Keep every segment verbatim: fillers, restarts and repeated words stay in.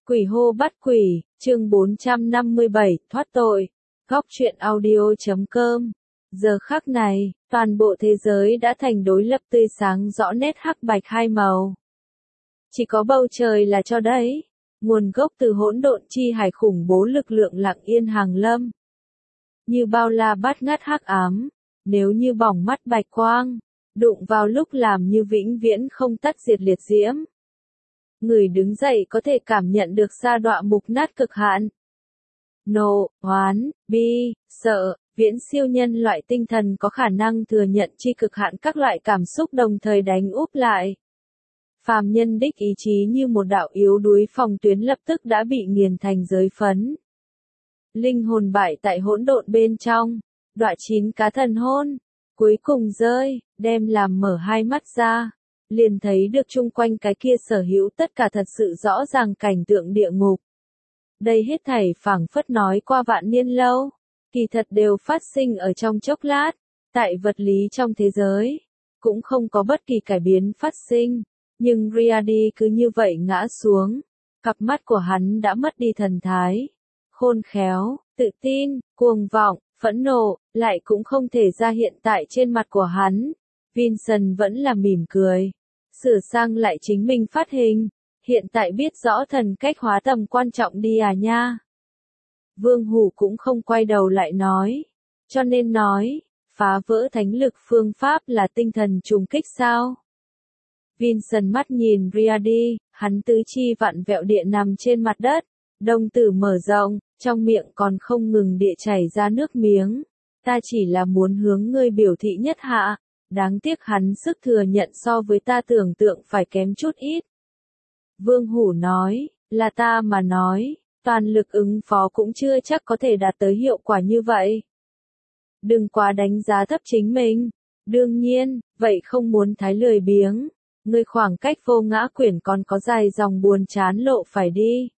Quỷ hô bắt quỷ, chương bốn trăm năm mươi bảy, thoát tội. Góc truyện audio chấm com. Giờ khắc này, toàn bộ thế giới đã thành đối lập tươi sáng rõ nét hắc bạch hai màu. Chỉ có bầu trời là cho đấy, nguồn gốc từ hỗn độn chi hải khủng bố lực lượng lặng yên hàng lâm. Như bao la bát ngát hắc ám, nếu như bỏng mắt bạch quang, đụng vào lúc làm như vĩnh viễn không tắt diệt liệt diễm. Người đứng dậy có thể cảm nhận được sa đọa mục nát cực hạn. Nộ, oán, bi, sợ, viễn siêu nhân loại tinh thần có khả năng thừa nhận chi cực hạn các loại cảm xúc đồng thời đánh úp lại. Phàm nhân đích ý chí như một đạo yếu đuối phòng tuyến lập tức đã bị nghiền thành giới phấn. Linh hồn bại tại hỗn độn bên trong, đọa chín cá thần hôn, cuối cùng rơi, đem làm mở hai mắt ra. Liền thấy được chung quanh cái kia sở hữu tất cả thật sự rõ ràng cảnh tượng địa ngục. Đây hết thảy phảng phất nói qua vạn niên lâu, kỳ thật đều phát sinh ở trong chốc lát, tại vật lý trong thế giới, cũng không có bất kỳ cải biến phát sinh, nhưng Riadi cứ như vậy ngã xuống, cặp mắt của hắn đã mất đi thần thái, khôn khéo, tự tin, cuồng vọng, phẫn nộ, lại cũng không thể ra hiện tại trên mặt của hắn. Vincent vẫn là mỉm cười, sửa sang lại chính mình phát hình, hiện tại biết rõ thần cách hóa tầm quan trọng đi à nha. Vương Hủ cũng không quay đầu lại nói, cho nên nói, phá vỡ thánh lực phương pháp là tinh thần trùng kích sao? Vincent mắt nhìn Riadi, hắn tứ chi vặn vẹo địa nằm trên mặt đất, đồng tử mở rộng, trong miệng còn không ngừng địa chảy ra nước miếng. Ta chỉ là muốn hướng ngươi biểu thị nhất hạ. Đáng tiếc hắn sức thừa nhận so với ta tưởng tượng phải kém chút ít. Vương Hủ nói, là ta mà nói, toàn lực ứng phó cũng chưa chắc có thể đạt tới hiệu quả như vậy. Đừng quá đánh giá thấp chính mình. Đương nhiên, vậy không muốn thái lười biếng. Ngươi khoảng cách vô ngã quyển còn có dài dòng buồn chán lộ phải đi.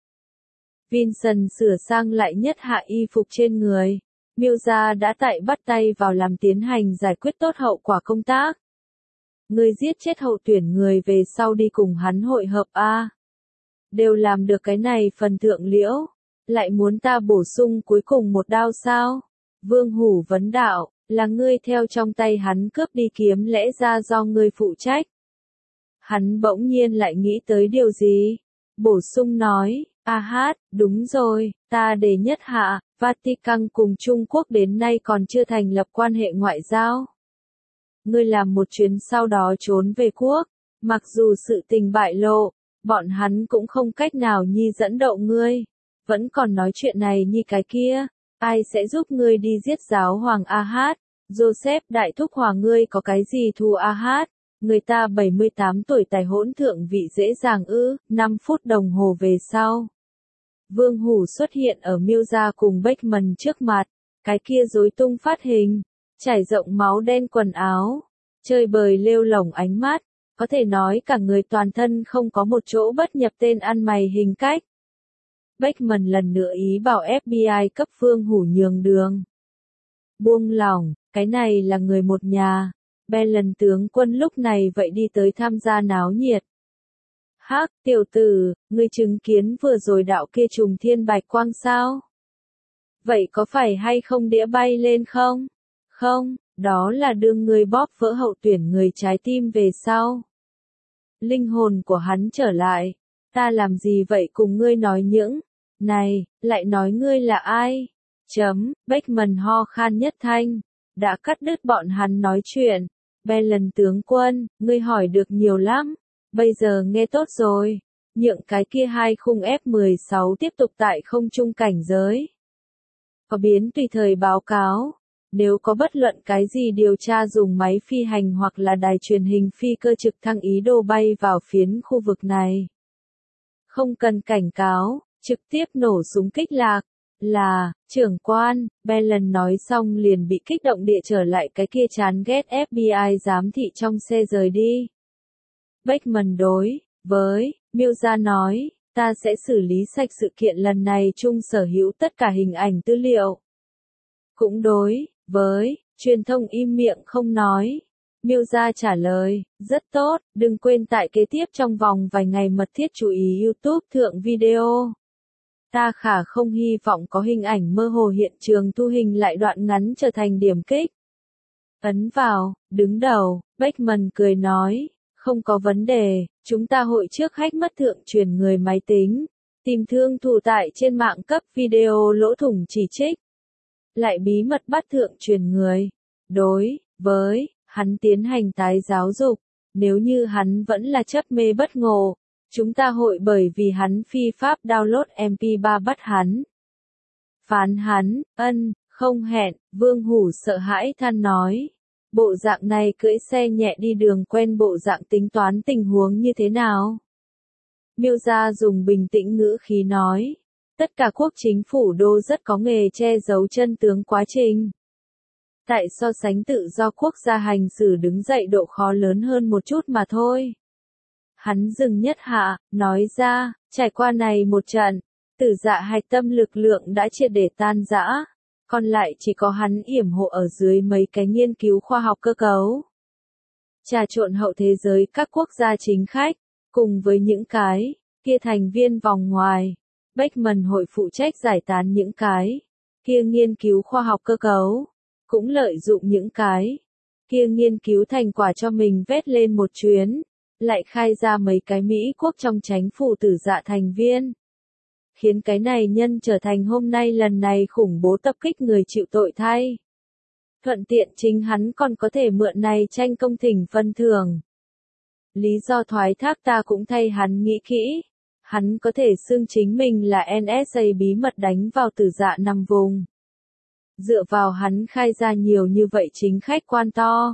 Vincent sửa sang lại nhất hạ y phục trên người. Miêu gia đã tại bắt tay vào làm tiến hành giải quyết tốt hậu quả công tác. Người giết chết hậu tuyển người về sau đi cùng hắn hội hợp a. Đều làm được cái này phần thượng liễu, lại muốn ta bổ sung cuối cùng một đao sao? Vương Hủ vấn đạo, là ngươi theo trong tay hắn cướp đi kiếm lẽ ra do ngươi phụ trách. Hắn bỗng nhiên lại nghĩ tới điều gì? Bổ sung nói, a hát, đúng rồi, ta đề nhất hạ. Vatican cùng Trung Quốc đến nay còn chưa thành lập quan hệ ngoại giao. Ngươi làm một chuyến sau đó trốn về quốc, mặc dù sự tình bại lộ, bọn hắn cũng không cách nào nhi dẫn đậu ngươi, vẫn còn nói chuyện này như cái kia, ai sẽ giúp ngươi đi giết giáo hoàng Ahad, Joseph đại thúc hoàng ngươi có cái gì thù Ahad, người ta bảy mươi tám tuổi tài hỗn thượng vị dễ dàng ư, năm phút đồng hồ về sau. Vương Hủ xuất hiện ở Miêu gia cùng Beckman trước mặt, cái kia rối tung phát hình, trải rộng máu đen quần áo, chơi bời lêu lổng ánh mắt, có thể nói cả người toàn thân không có một chỗ bất nhập tên ăn mày hình cách. Beckman lần nữa ý bảo ép bê i cấp Vương Hủ nhường đường. Buông lỏng, cái này là người một nhà, Belen tướng quân lúc này vậy đi tới tham gia náo nhiệt. Hắc, tiểu tử, ngươi chứng kiến vừa rồi đạo kia trùng thiên bạch quang sao? Vậy có phải hay không đĩa bay lên không? Không, đó là đương ngươi bóp vỡ hậu tuyển người trái tim về sau. Linh hồn của hắn trở lại, ta làm gì vậy cùng ngươi nói những, này, lại nói ngươi là ai? Chấm, Beckman ho khan nhất thanh, đã cắt đứt bọn hắn nói chuyện. Belen tướng quân, ngươi hỏi được nhiều lắm. Bây giờ nghe tốt rồi, nhượng cái kia hai khung F mười sáu tiếp tục tại không trung cảnh giới. Có biến tùy thời báo cáo, nếu có bất luận cái gì điều tra dùng máy phi hành hoặc là đài truyền hình phi cơ trực thăng ý đồ bay vào phiến khu vực này. Không cần cảnh cáo, trực tiếp nổ súng kích lạc, là, trưởng quan, Belen nói xong liền bị kích động địa trở lại cái kia chán ghét ép bê i giám thị trong xe rời đi. Beckman đối với Miêu gia nói, ta sẽ xử lý sạch sự kiện lần này chung sở hữu tất cả hình ảnh tư liệu. Cũng đối với truyền thông im miệng không nói. Miêu Gia trả lời, rất tốt, đừng quên tại kế tiếp trong vòng vài ngày mật thiết chú ý YouTube thượng video. Ta khả không hy vọng có hình ảnh mơ hồ hiện trường thu hình lại đoạn ngắn trở thành điểm kích. Ấn vào, đứng đầu, Beckman cười nói, không có vấn đề, chúng ta hội trước hack mất thượng truyền người máy tính, tìm thương thủ tại trên mạng cấp video lỗ thủng chỉ trích. Lại bí mật bắt thượng truyền người. Đối với hắn tiến hành tái giáo dục, nếu như hắn vẫn là chấp mê bất ngộ, chúng ta hội bởi vì hắn phi pháp download em pê ba bắt hắn. Phán hắn, ân, không hẹn, Vương Hủ sợ hãi than nói. Bộ dạng này cưỡi xe nhẹ đi đường quen bộ dạng tính toán tình huống như thế nào? Miêu Gia dùng bình tĩnh ngữ khí nói. Tất cả quốc chính phủ đô rất có nghề che giấu chân tướng quá trình. Tại so sánh tự do quốc gia hành xử đứng dậy độ khó lớn hơn một chút mà thôi. Hắn dừng nhất hạ, nói ra, trải qua này một trận, tử dạ hạch tâm lực lượng đã triệt để tan rã, còn lại chỉ có hắn yểm hộ ở dưới mấy cái nghiên cứu khoa học cơ cấu. Trà trộn hậu thế giới các quốc gia chính khách, cùng với những cái kia thành viên vòng ngoài, Beckman hội phụ trách giải tán những cái kia nghiên cứu khoa học cơ cấu, cũng lợi dụng những cái kia nghiên cứu thành quả cho mình vét lên một chuyến, lại khai ra mấy cái Mỹ quốc trong chánh phủ tử dạ thành viên. Khiến cái này nhân trở thành hôm nay lần này khủng bố tập kích người chịu tội thay. Thuận tiện chính hắn còn có thể mượn này tranh công thỉnh phân thưởng. Lý do thoái thác ta cũng thay hắn nghĩ kỹ. Hắn có thể xưng chính mình là en ét a bí mật đánh vào tử dạ nằm vùng. Dựa vào hắn khai ra nhiều như vậy chính khách quan to.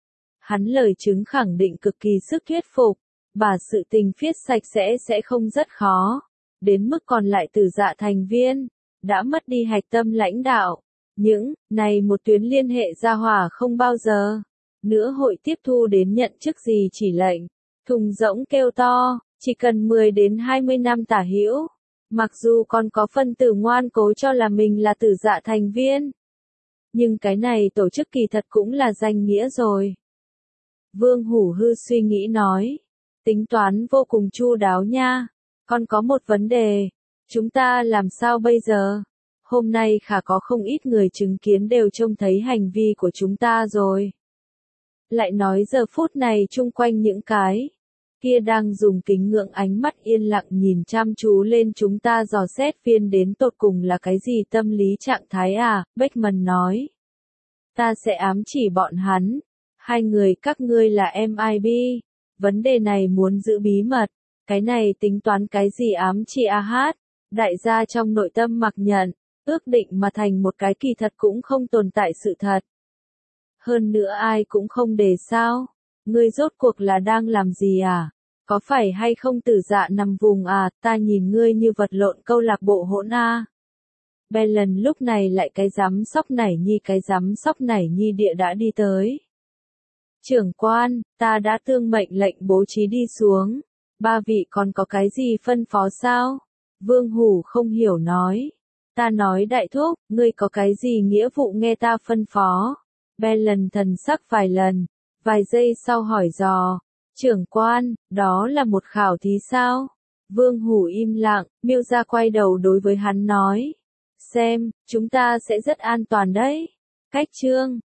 Hắn lời chứng khẳng định cực kỳ sức thuyết phục, bà sự tình viết sạch sẽ sẽ không rất khó. Đến mức còn lại tử dạ thành viên, đã mất đi hạch tâm lãnh đạo. Những, này một tuyến liên hệ ra hỏa không bao giờ nữa hội tiếp thu đến nhận chức gì chỉ lệnh. Thùng rỗng kêu to, chỉ cần mười đến hai mươi năm tả hữu. Mặc dù còn có phân tử ngoan cố cho là mình là tử dạ thành viên. Nhưng cái này tổ chức kỳ thật cũng là danh nghĩa rồi. Vương Hủ Hư suy nghĩ nói. Tính toán vô cùng chu đáo nha. Còn có một vấn đề. Chúng ta làm sao bây giờ? Hôm nay khả có không ít người chứng kiến đều trông thấy hành vi của chúng ta rồi. Lại nói giờ phút này chung quanh những cái kia đang dùng kính ngưỡng ánh mắt yên lặng nhìn chăm chú lên chúng ta dò xét viên đến tột cùng là cái gì tâm lý trạng thái à, Beckman nói. Ta sẽ ám chỉ bọn hắn. Hai người các ngươi là em i bê. Vấn đề này muốn giữ bí mật. Cái này tính toán cái gì ám chỉ a hát. Đại gia trong nội tâm mặc nhận. Ước định mà thành một cái kỳ thật cũng không tồn tại sự thật. Hơn nữa ai cũng không để sao. Ngươi rốt cuộc là đang làm gì à? Có phải hay không tử dạ nằm vùng à? Ta nhìn ngươi như vật lộn câu lạc bộ hỗn a. Belen lúc này lại cái giám sóc nảy nhi cái giám sóc nảy nhi địa đã đi tới. Trưởng quan, ta đã tương mệnh lệnh bố trí đi xuống. Ba vị còn có cái gì phân phó sao? Vương Hủ không hiểu nói. Ta nói đại thúc, ngươi có cái gì nghĩa vụ nghe ta phân phó? Belen thần sắc vài lần, vài giây sau hỏi dò. Trưởng quan, đó là một khảo thí sao? Vương Hủ im lặng, Miêu Gia quay đầu đối với hắn nói. Xem, chúng ta sẽ rất an toàn đấy. Cách chương